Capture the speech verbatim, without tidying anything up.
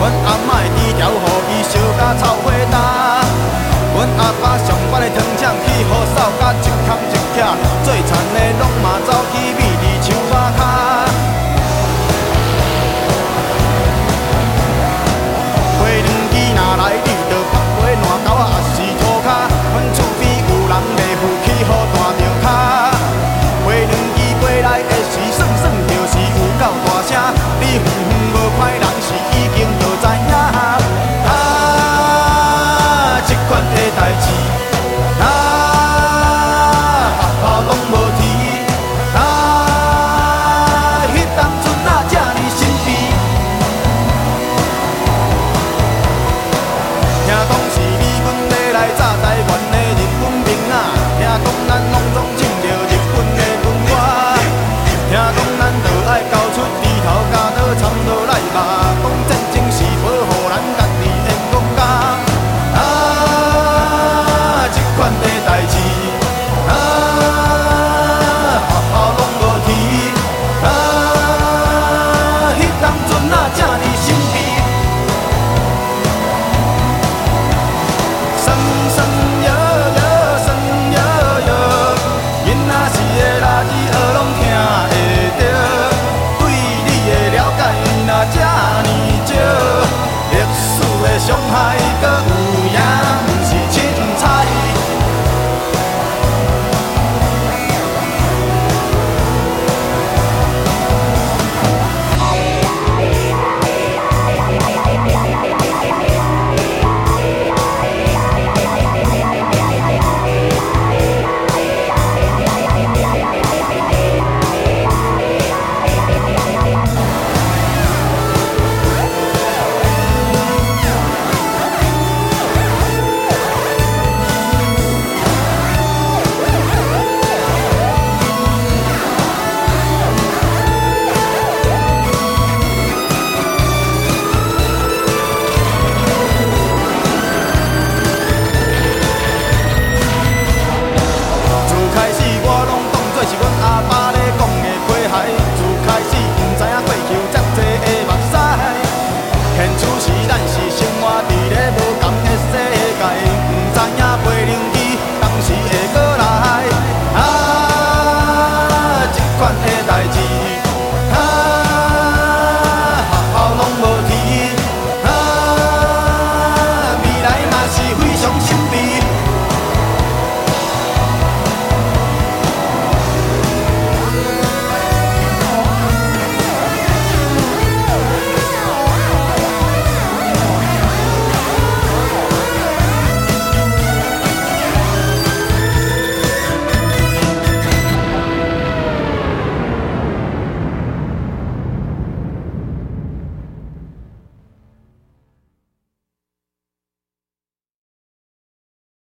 阮阿嬷会低调，予伊烧甲臭火焦。阮阿爸上班的汤厂去雨扫，甲一空一徛，最惨的拢嘛走去秘伫树仔骹。花两枝若来，你着拍花烂狗仔，也是涂骹。阮厝边有人卖富去予断着骹。花两枝飞来的时，算算就是有够大声。你远远无歹人是已经着知影。啊，这款的代志，啊，学校拢无提。啊，迄当阵啊，这呢神秘。听讲是美军要来炸台湾的日本兵仔，听讲咱拢总抢着日本的军歌，听讲咱着爱交出猪头甲刀掺落来肉，讲战争是保护咱家己的国家。啊，这款的代志，啊，学校拢无提，啊，迄当阵啊，这呢神秘。酸酸摇摇，酸摇摇，囡仔时的垃圾学拢听会着，对你的了解若这呢少，历史的伤害。